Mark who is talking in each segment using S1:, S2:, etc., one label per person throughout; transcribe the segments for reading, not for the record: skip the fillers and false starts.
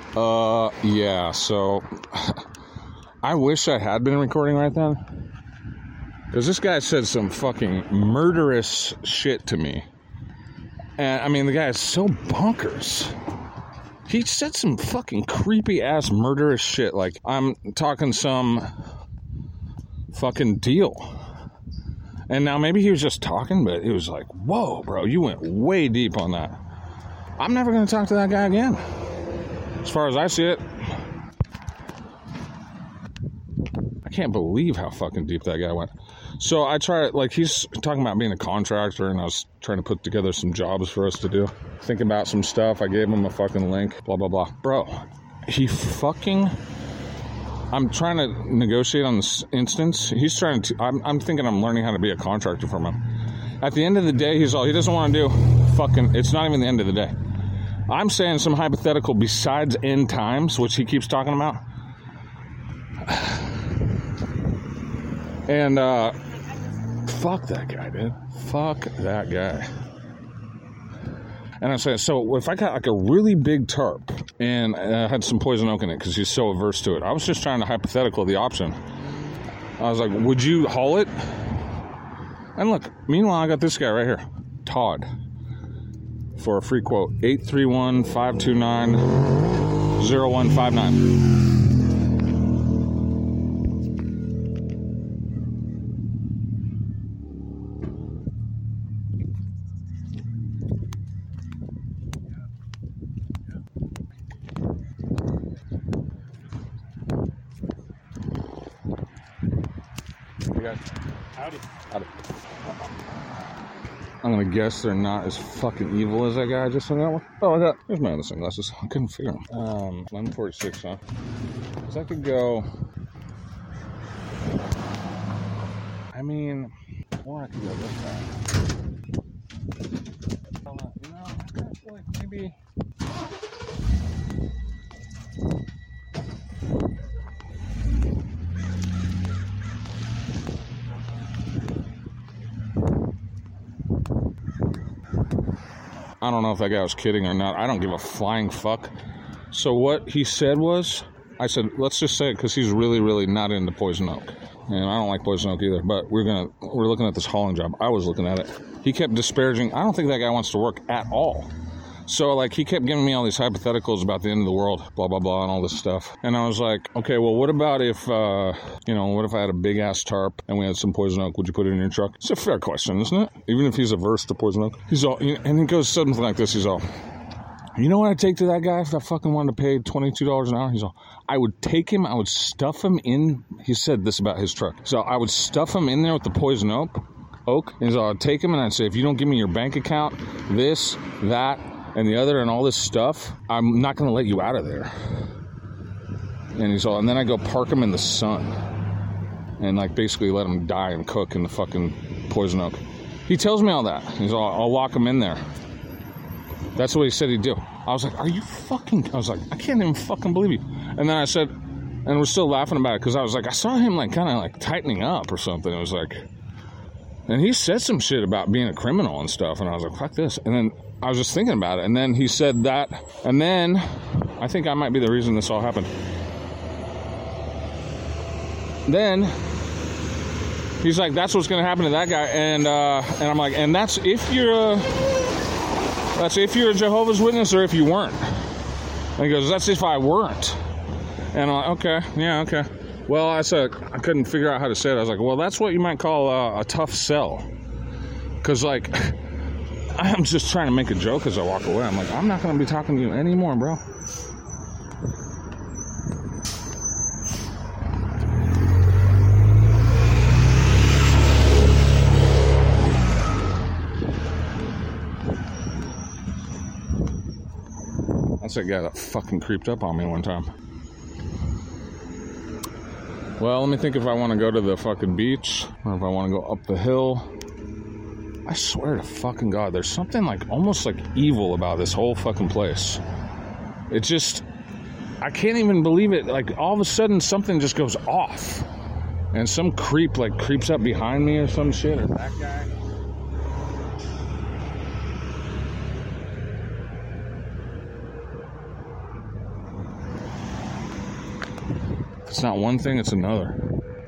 S1: Yeah, so I wish I had been recording right then. Because this guy said some fucking murderous shit to me. And, I mean, the guy is so bonkers. He said some fucking creepy-ass murderous shit. Like, I'm talking some fucking deal. And now maybe he was just talking, but it was like, whoa, bro, you went way deep on that. I'm never going to talk to that guy again. As far as I see it. I can't believe how fucking deep that guy went. So I try, like, he's talking about being a contractor, and I was trying to put together some jobs for us to do. Thinking about some stuff. I gave him a fucking link, blah, blah, blah. Bro, he fucking... I'm trying to negotiate on this instance. He's trying to... I'm thinking I'm learning how to be a contractor from him. At the end of the day, he doesn't want to do fucking... It's not even the end of the day. I'm saying some hypothetical besides end times, which he keeps talking about. And, fuck that guy, dude. Fuck that guy. And I said, so if I got like a really big tarp and I had some poison oak in it because he's so averse to it, I was just trying to hypothetical the option. I was like, would you haul it? And look, meanwhile, I got this guy right here, Todd, for a free quote, 831-529-0159.
S2: Howdy.
S1: I'm gonna guess they're not as fucking evil as that guy I just hung out with. Oh, here's my other sunglasses. I couldn't figure them. 1146, huh? Because I could go... I mean... Or I could go this way. You know, I feel like maybe... I don't know if that guy was kidding or not. I don't give a flying fuck. So what he said was, I said, let's just say it because he's really, really not into poison oak. And I don't like poison oak either, but we're looking at this hauling job. I was looking at it. He kept disparaging. I don't think that guy wants to work at all. So, like, he kept giving me all these hypotheticals about the end of the world, blah, blah, blah, and all this stuff. And I was like, okay, well, what about if, what if I had a big-ass tarp and we had some poison oak? Would you put it in your truck? It's a fair question, isn't it? Even if he's averse to poison oak. He's all, and he goes something like this. He's all, you know what I'd take to that guy if I fucking wanted to pay $22 an hour? He's all, I would take him, I would stuff him in. He said this about his truck. So I would stuff him in there with the poison oak. And so I'd take him and I'd say, if you don't give me your bank account, this, that, and the other, and all this stuff, I'm not going to let you out of there. And he's all, and then I go park him in the sun and like basically let him die and cook in the fucking poison oak. He tells me all that. He's all, I'll lock him in there. That's what he said he'd do. I was like, are you fucking, I was like, I can't even fucking believe you. And then I said, and we're still laughing about it because I was like, I saw him like kind of like tightening up or something. It was like, and he said some shit about being a criminal and stuff. And I was like, fuck this. And then I was just thinking about it. And then he said that. And then I think I might be the reason this all happened. Then he's like, that's what's going to happen to that guy. And I'm like, and that's if you're a Jehovah's Witness or if you weren't. And he goes, that's if I weren't. And I'm like, okay, yeah, okay. Well, I said, I couldn't figure out how to say it. I was like, well, that's what you might call a tough sell. Because, like, I'm just trying to make a joke as I walk away. I'm like, I'm not going to be talking to you anymore, bro. That's that guy that fucking creeped up on me one time. Well, let me think if I want to go to the fucking beach or if I want to go up the hill. I swear to fucking God, there's something like almost like evil about this whole fucking place. It just, I can't even believe it. Like all of a sudden something just goes off and some creep like creeps up behind me or some shit, or that guy. It's not one thing, it's another.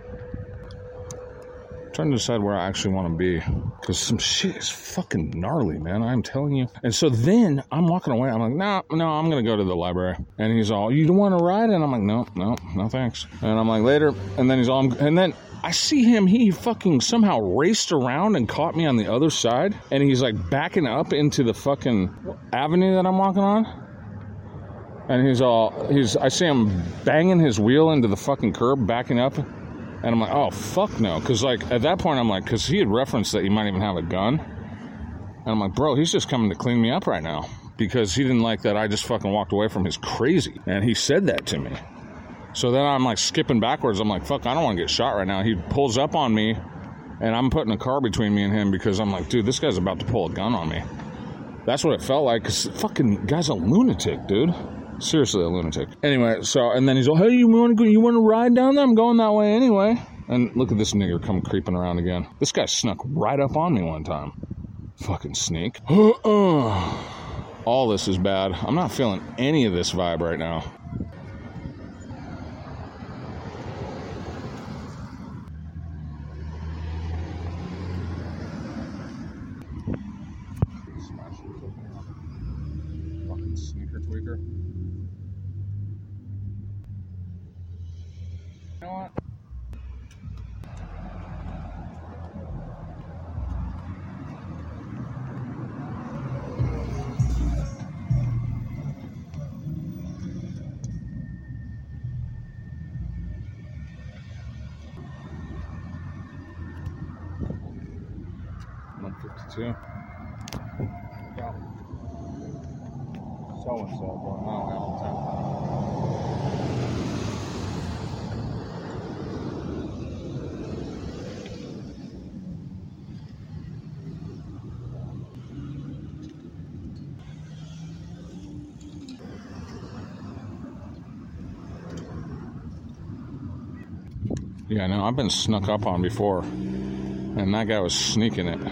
S1: I'm trying to decide where I actually want to be, because some shit is fucking gnarly, man. I'm telling you. And so then I'm walking away. I'm like, no, I'm going to go to the library. And he's all, you don't want to ride? And I'm like, no, thanks. And I'm like, later. And then he's all, and then I see him, he fucking somehow raced around and caught me on the other side. And he's like backing up into the fucking avenue that I'm walking on. And I see him banging his wheel into the fucking curb, backing up. And I'm like, oh, fuck no. Because, like, at that point, I'm like, because he had referenced that he might even have a gun. And I'm like, bro, he's just coming to clean me up right now. Because he didn't like that I just fucking walked away from his crazy. And he said that to me. So then I'm, like, skipping backwards. I'm like, fuck, I don't want to get shot right now. He pulls up on me, and I'm putting a car between me and him because I'm like, dude, this guy's about to pull a gun on me. That's what it felt like, because fucking guy's a lunatic, dude. Seriously, a lunatic. Anyway, so, and then he's like, hey, you want to ride down there? I'm going that way anyway. And look at this nigger come creeping around again. This guy snuck right up on me one time. Fucking sneak. All this is bad. I'm not feeling any of this vibe right now. Fucking sneaker tweaker. You know what? $152. Yeah. So-and-so going on all the time. Yeah, no, I've been snuck up on before, and that guy was sneaking it.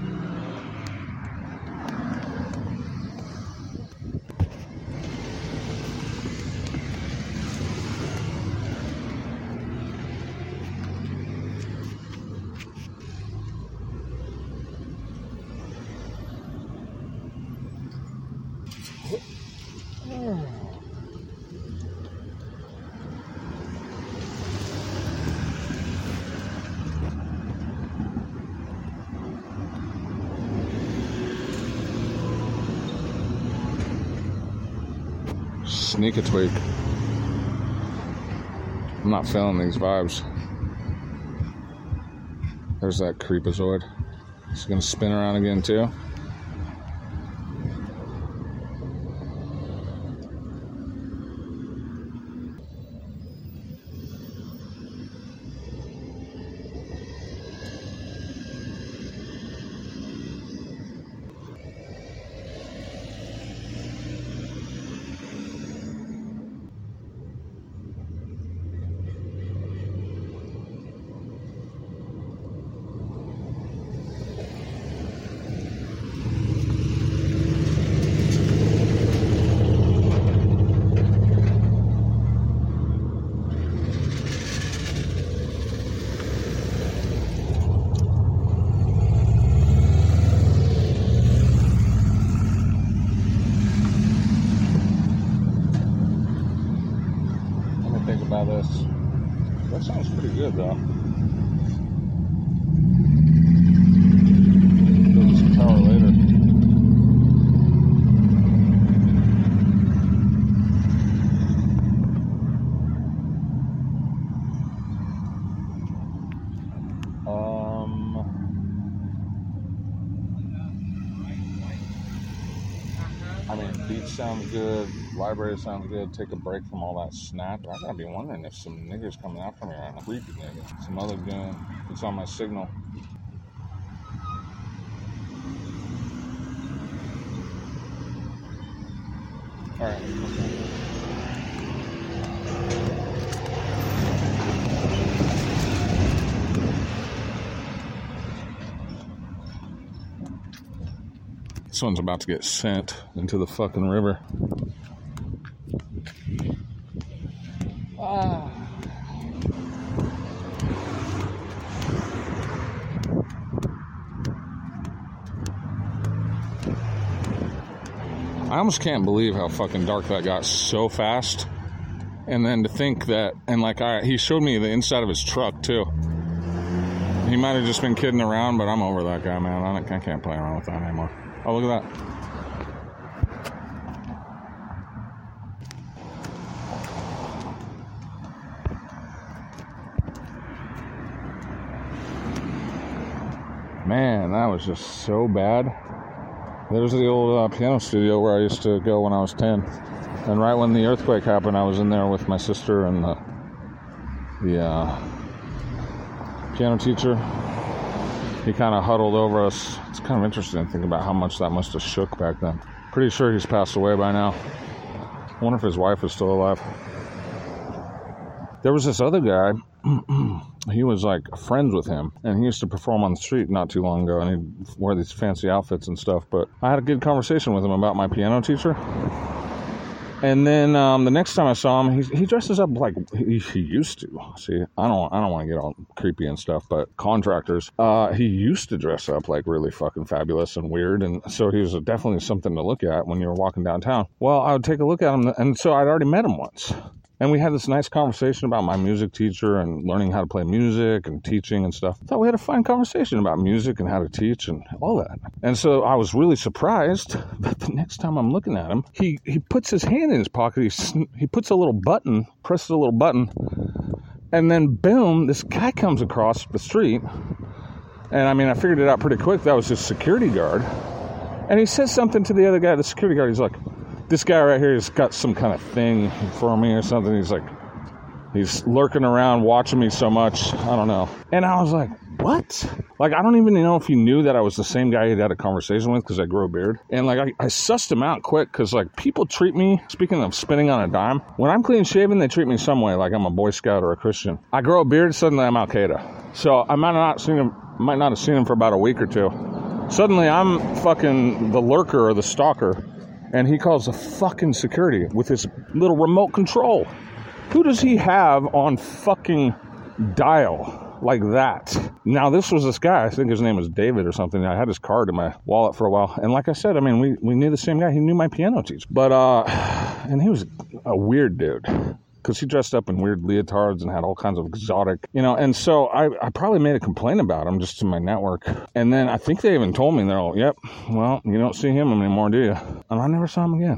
S1: Sneak a tweak. I'm not feeling these vibes. There's that creepazoid. He's gonna spin around again too. This. That sounds pretty good though. Build some power later. I mean, beach sounds good. Library sounds good. Take a break from all that snap. I gotta be wondering if some niggers coming after me right now. Creepy nigga. Some other goon. It's on my signal. Alright. This one's about to get sent into the fucking river. I almost can't believe how fucking dark that got so fast. And then to think that, and like he showed me the inside of his truck too. He might have just been kidding around, but I'm over that guy, man. I can't play around with that anymore. Oh, look at that. Man, that was just so bad. There's the old piano studio where I used to go when I was 10. And right when the earthquake happened, I was in there with my sister and the piano teacher. He kind of huddled over us. It's kind of interesting to think about how much that must have shook back then. Pretty sure he's passed away by now. I wonder if his wife is still alive. There was this other guy. He was like friends with him, and he used to perform on the street not too long ago, and he'd wear these fancy outfits and stuff. But I had a good conversation with him about my piano teacher. And then the next time I saw him, he dresses up like he used to. See, I don't want to get all creepy and stuff, but contractors, he used to dress up like really fucking fabulous and weird, and so he was definitely something to look at when you were walking downtown. Well, I would take a look at him, and so I'd already met him once. And we had this nice conversation about my music teacher and learning how to play music and teaching and stuff. I thought we had a fine conversation about music and how to teach and all that. And so I was really surprised that the next time I'm looking at him, he puts his hand in his pocket. He puts a little button, presses a little button, and then boom, this guy comes across the street. And I mean, I figured it out pretty quick. That was his security guard. And he says something to the other guy, the security guard. He's like, this guy right here has got some kind of thing for me or something. He's lurking around watching me so much. I don't know. And I was like, what? Like, I don't even know if he knew that I was the same guy he'd had a conversation with because I grow a beard. And like, I sussed him out quick because like people treat me, speaking of spinning on a dime, when I'm clean shaven, they treat me some way like I'm a Boy Scout or a Christian. I grow a beard, suddenly I'm Al Qaeda. So I might not have seen him for about a week or two. Suddenly I'm fucking the lurker or the stalker. And he calls the fucking security with his little remote control. Who does he have on fucking dial like that? Now, this was this guy. I think his name was David or something. I had his card in my wallet for a while. And like I said, I mean, we knew the same guy. He knew my piano teacher. But, and he was a weird dude. Because he dressed up in weird leotards and had all kinds of exotic, and so I probably made a complaint about him just to my network. And then I think they even told me, they're all, yep, well, you don't see him anymore, do you? And I never saw him again.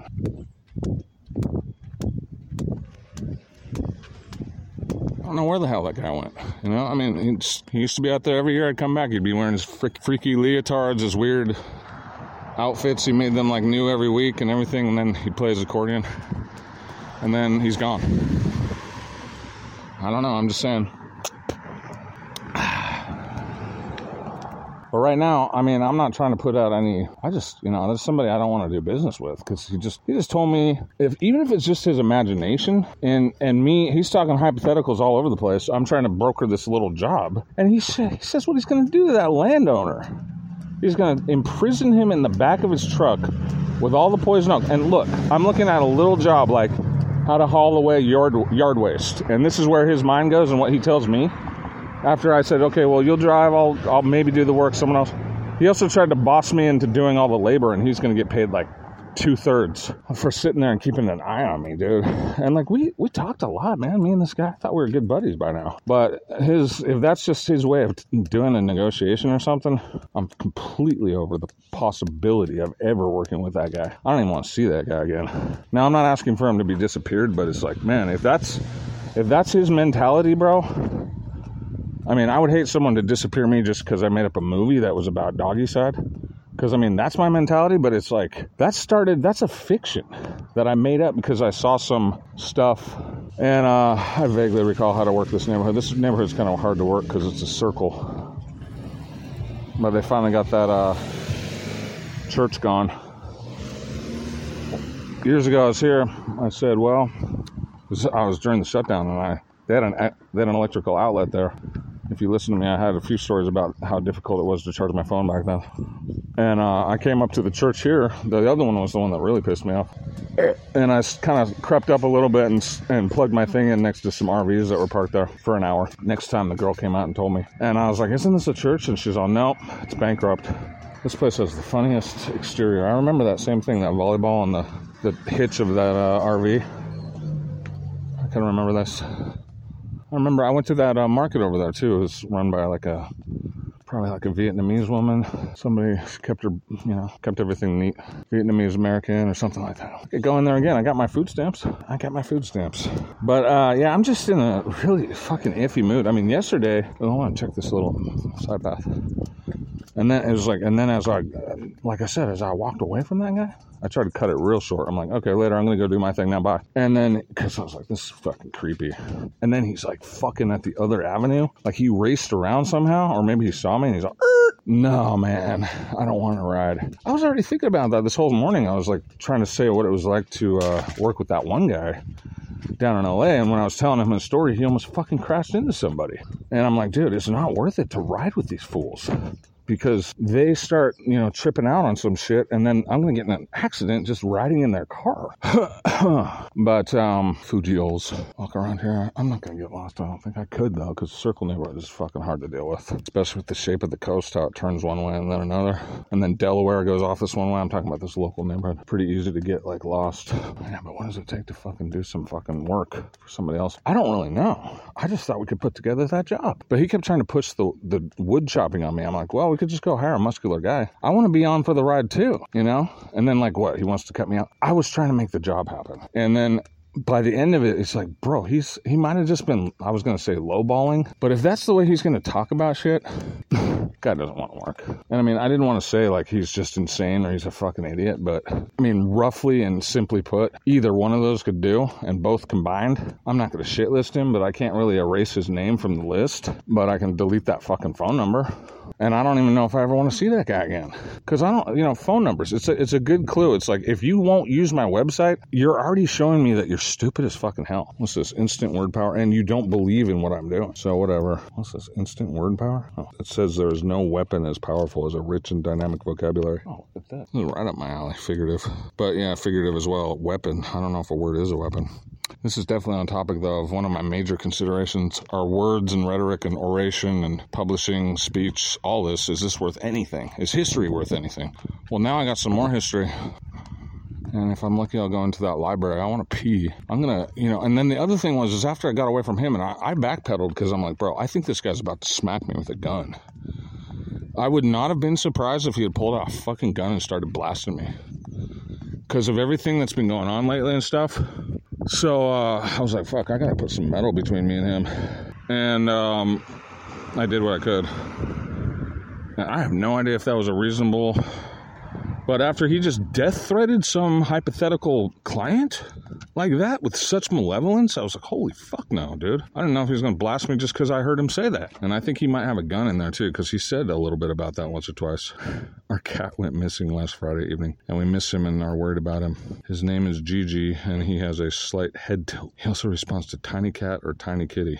S1: I don't know where the hell that guy went. I mean, he used to be out there every year. I'd come back. He'd be wearing his freaky leotards, his weird outfits. He made them like new every week and everything. And then he'd play his accordion. And then he's gone. I don't know. I'm just saying. But right now, I mean, I'm not trying to put out any. There's somebody I don't want to do business with because he just told me even if it's just his imagination and me, he's talking hypotheticals all over the place. I'm trying to broker this little job, and he says what he's going to do to that landowner. He's going to imprison him in the back of his truck with all the poison oak. And look, I'm looking at a little job like how to haul away yard waste. And this is where his mind goes and what he tells me. After I said, okay, well, you'll drive, I'll maybe do the work, someone else. He also tried to boss me into doing all the labor, and he's going to get paid like 2/3 for sitting there and keeping an eye on me, dude. And like, we talked a lot, man. Me and this guy, I thought we were good buddies by now. But if that's just his way of doing a negotiation or something, I'm completely over the possibility of ever working with that guy. I don't even want to see that guy again. Now, I'm not asking for him to be disappeared, but it's like, man, if that's his mentality, bro, I mean, I would hate someone to disappear me just because I made up a movie that was about doggy side. Because, I mean, that's my mentality, but it's like, that's a fiction that I made up because I saw some stuff. And I vaguely recall how to work this neighborhood. This neighborhood's kind of hard to work because it's a circle. But they finally got that church gone. Years ago I was here, I said, well, I was during the shutdown, and they had an electrical outlet there. If you listen to me, I had a few stories about how difficult it was to charge my phone back then. And I came up to the church here. The other one was the one that really pissed me off. And I kind of crept up a little bit and plugged my thing in next to some RVs that were parked there for an hour. Next time the girl came out and told me. And I was like, isn't this a church? And she's all, no, it's bankrupt. This place has the funniest exterior. I remember that same thing, that volleyball on the hitch of that RV. I can remember this. I remember I went to that market over there too. It was run by probably like a Vietnamese woman. Somebody kept everything neat. Vietnamese American or something like that. I could go in there again. I got my food stamps. But yeah, I'm just in a really fucking iffy mood. I mean, yesterday, I want to check this little side path. And then it was like, as I walked away from that guy, I tried to cut it real short. I'm like, okay, later, I'm going to go do my thing now, bye. And then, because I was like, this is fucking creepy. And then he's like fucking at the other avenue. Like he raced around somehow, or maybe he saw me and he's like, no, man, I don't want to ride. I was already thinking about that this whole morning. I was like trying to say what it was like to work with that one guy down in LA, and when I was telling him his story, he almost fucking crashed into somebody. And I'm like, dude, it's not worth it to ride with these fools. Because they start, tripping out on some shit, and then I'm going to get in an accident just riding in their car. But, Fujiols, walk around here. I'm not going to get lost. I don't think I could, though, because Circle neighborhood is fucking hard to deal with. Especially with the shape of the coast, how it turns one way and then another. And then Delaware goes off this one way. I'm talking about this local neighborhood. Pretty easy to get, lost. Yeah, but what does it take to fucking do some fucking work for somebody else? I don't really know. I just thought we could put together that job. But he kept trying to push the wood chopping on me. I'm like, well, we could just go hire a muscular guy. I want to be on for the ride too, And then what? He wants to cut me out. I was trying to make the job happen. And then by the end of it, it's like, bro, he might have just been, I was going to say lowballing, but if that's the way he's going to talk about shit, God doesn't want to work. And I mean, I didn't want to say he's just insane or he's a fucking idiot, but I mean, roughly and simply put, either one of those could do, and both combined. I'm not going to shit list him, but I can't really erase his name from the list, but I can delete that fucking phone number. And I don't even know if I ever want to see that guy again. Because I don't, phone numbers, it's a good clue. It's like, if you won't use my website, you're already showing me that you're stupid as fucking hell. What's this? Instant word power. And you don't believe in what I'm doing. So whatever. What's this? Instant word power? Oh, it says there is no weapon as powerful as a rich and dynamic vocabulary. Oh, look at that. This is right up my alley. Figurative. But yeah, figurative as well. Weapon. I don't know if a word is a weapon. This is definitely on topic, though, of one of my major considerations are words and rhetoric and oration and publishing, speech, all this. Is this worth anything? Is history worth anything? Well, now I got some more history. And if I'm lucky, I'll go into that library. I want to pee. I'm going to, and then the other thing is after I got away from him, and I backpedaled because I'm like, bro, I think this guy's about to smack me with a gun. I would not have been surprised if he had pulled out a fucking gun and started blasting me. Because of everything that's been going on lately and stuff. So I was like, fuck, I gotta put some metal between me and him. And I did what I could. And I have no idea if that was a reasonable... But after he just death threatened some hypothetical client like that with such malevolence, I was like, holy fuck no, dude. I didn't know if he was going to blast me just because I heard him say that. And I think he might have a gun in there too, because he said a little bit about that once or twice. Our cat went missing last Friday evening, and we miss him and are worried about him. His name is Gigi, and he has a slight head tilt. He also responds to Tiny Cat or Tiny Kitty.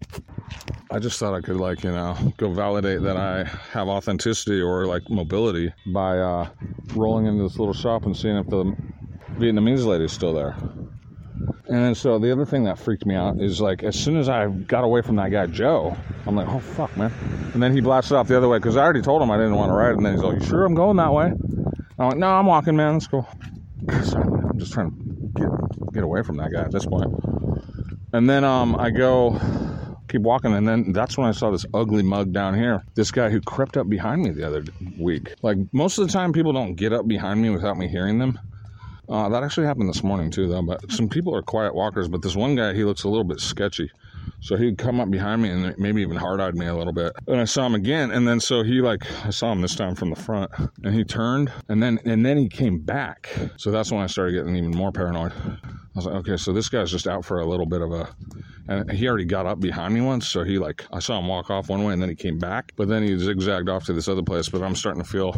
S1: I just thought I could, go validate that I have authenticity or, mobility by rolling into this little shop and seeing if the Vietnamese lady's still there. And then so the other thing that freaked me out is, as soon as I got away from that guy, Joe, I'm like, oh, fuck, man. And then he blasted off the other way because I already told him I didn't want to ride. And then he's like, you sure I'm going that way? I'm like, no, I'm walking, man. Let's go. I'm just trying to get away from that guy at this point. And then I go... keep walking, and then that's when I saw this ugly mug down here. This guy who crept up behind me the other week. Most of the time, people don't get up behind me without me hearing them. That actually happened this morning, too, though. But some people are quiet walkers, but this one guy, he looks a little bit sketchy. So he'd come up behind me and maybe even hard-eyed me a little bit. And I saw him again, and then so he, I saw him this time from the front. And he turned, and then he came back. So that's when I started getting even more paranoid. I was like, okay, so this guy's just out for a little bit of a... And he already got up behind me once, so he, I saw him walk off one way, and then he came back. But then he zigzagged off to this other place, but I'm starting to feel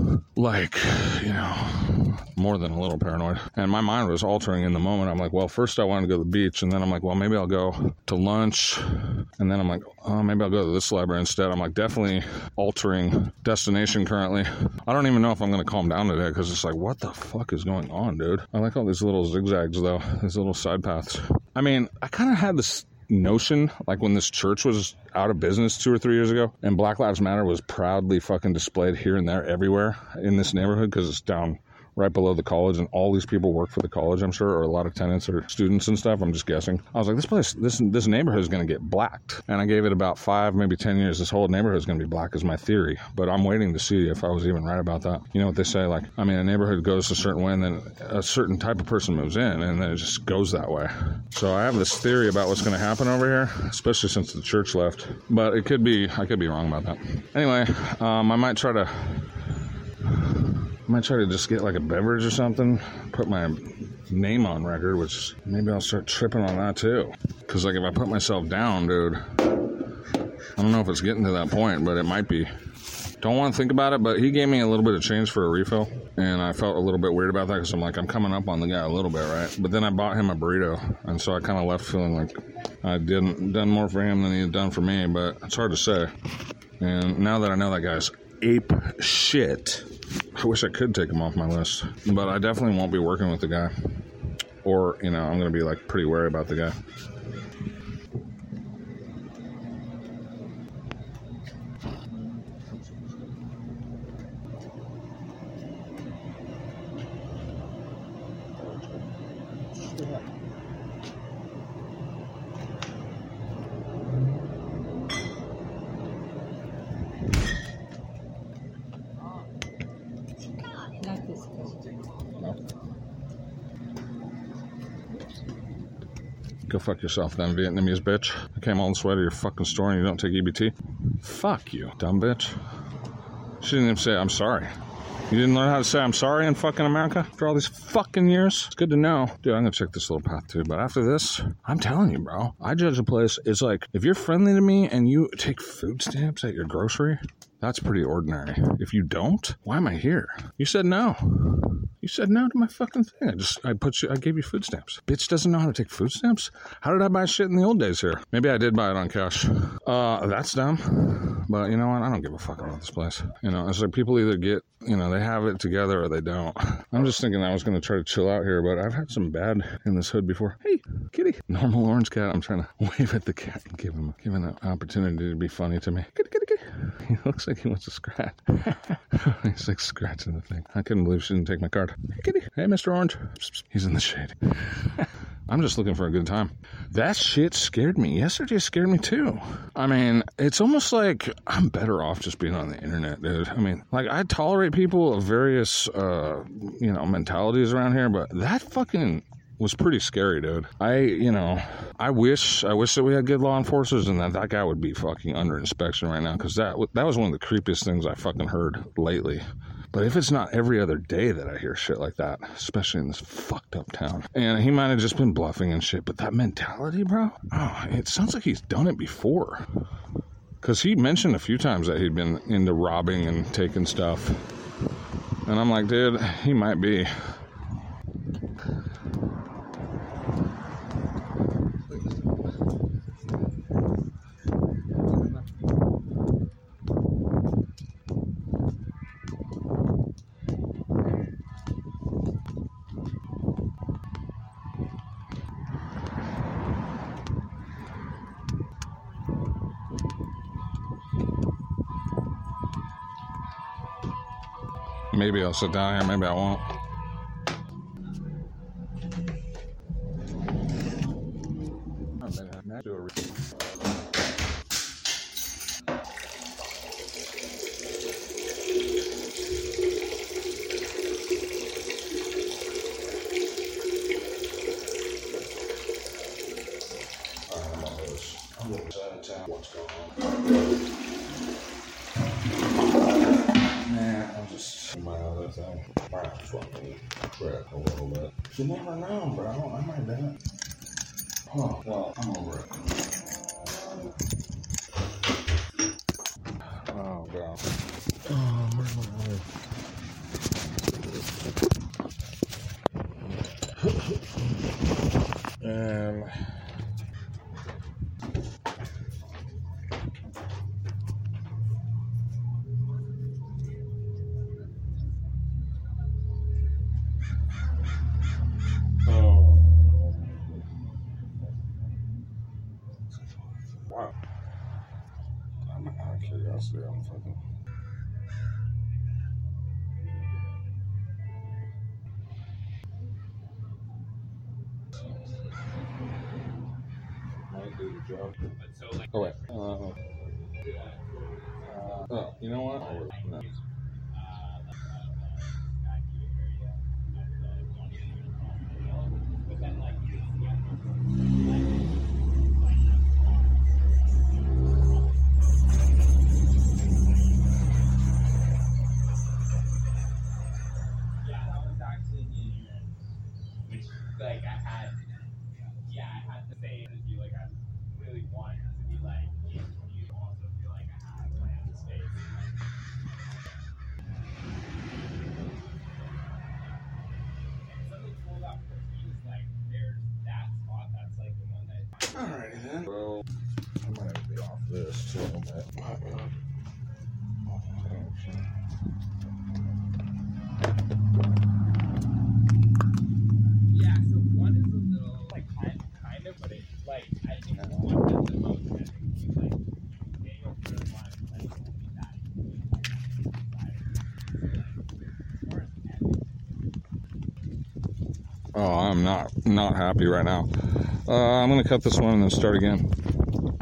S1: more than a little paranoid. And my mind was altering in the moment. I'm like, well, first I wanted to go to the beach, and then I'm like, well, maybe I'll go to lunch. And then I'm like, oh, maybe I'll go to this library instead. I'm definitely altering destination currently. I don't even know if I'm going to calm down today, because it's what the fuck is going on, dude? I like all these little zigzags, though, these little side paths. I mean, I kind of had this notion, like when this church was out of business 2 or 3 years ago, and Black Lives Matter was proudly fucking displayed here and there everywhere in this neighborhood because it's down right below the college, and all these people work for the college, I'm sure, or a lot of tenants or students and stuff. I'm just guessing. I was like, this neighborhood is going to get blacked. And I gave it about 5, maybe 10 years. This whole neighborhood is going to be black is my theory. But I'm waiting to see if I was even right about that. You know what they say? Like, I mean, a neighborhood goes a certain way, and then a certain type of person moves in, and then it just goes that way. So I have this theory about what's going to happen over here, especially since the church left. But I could be wrong about that. Anyway, I might try to just get like a beverage or something, put my name on record, which maybe I'll start tripping on that too. Because like if I put myself down, dude, I don't know if it's getting to that point, but it might be. Don't want to think about it, but he gave me a little bit of change for a refill, and I felt a little bit weird about that because I'm like, I'm coming up on the guy a little bit, right? But then I bought him a burrito, and so I kind of left feeling like I done more for him than he had done for me, but it's hard to say. And now that I know that guy's ape shit, I wish I could take him off my list, but I definitely won't be working with the guy, or, you know, I'm going to be like pretty wary about the guy. Go fuck yourself then, Vietnamese bitch. I came all this way to your fucking store and you don't take EBT? Fuck you, dumb bitch. She didn't even say, I'm sorry. You didn't learn how to say I'm sorry in fucking America after all these fucking years? It's good to know. Dude, I'm gonna check this little path too, but after this, I'm telling you, bro, I judge a place. It's like, if you're friendly to me and you take food stamps at your grocery, that's pretty ordinary. If you don't, why am I here? You said no. You said no to my fucking thing. I gave you food stamps. Bitch doesn't know how to take food stamps? How did I buy shit in the old days here? Maybe I did buy it on cash. That's dumb. But you know what? I don't give a fuck about this place. You know, it's like people either get, you know, they have it together or they don't. I'm just thinking I was going to try to chill out here, but I've had some bad in this hood before. Hey, kitty. Normal orange cat. I'm trying to wave at the cat and give him an opportunity to be funny to me. Kitty, kitty, kitty. He looks like he wants to scratch. He's like scratching the thing. I couldn't believe she didn't take my card. Hey, kitty. Hey, Mr. Orange. He's in the shade. I'm just looking for a good time. That shit scared me. Yesterday scared me too. I mean, it's almost like I'm better off just being on the internet, dude. I mean, like, I tolerate people of various, mentalities around here, but that fucking was pretty scary, dude. I wish that we had good law enforcers and that guy would be fucking under inspection right now, because that was one of the creepiest things I fucking heard lately. But if it's not every other day that I hear shit like that, especially in this fucked up town, and he might have just been bluffing and shit, but that mentality, bro, it sounds like he's done it before. Because he mentioned a few times that he'd been into robbing and taking stuff. And I'm like, dude, he might be. Maybe I'll sit down here, maybe I won't. What's going on? I'll just my other thing. Might fucking crap a little bit. You never know, bro. I might do it. Oh, well, I'm over it. Oh, God. Oh, where's my other? And Wow. I'm out of curiosity. I'm fucking. Might do the job. Oh wait. Oh, you know what? No.
S2: Like I had to say to be like I really wanted to be like you also feel like I had planned the space. And something cool about Cookie is like there's that spot that's like the one that.
S1: Alrighty then. Well, I might be off this too a little bit.
S2: Yeah, so one is a little like kind of, but it's like I think one has the most. I think you like Daniel really wanted to like be that.
S1: Oh, I'm not happy right now. I'm gonna cut this one and then start again.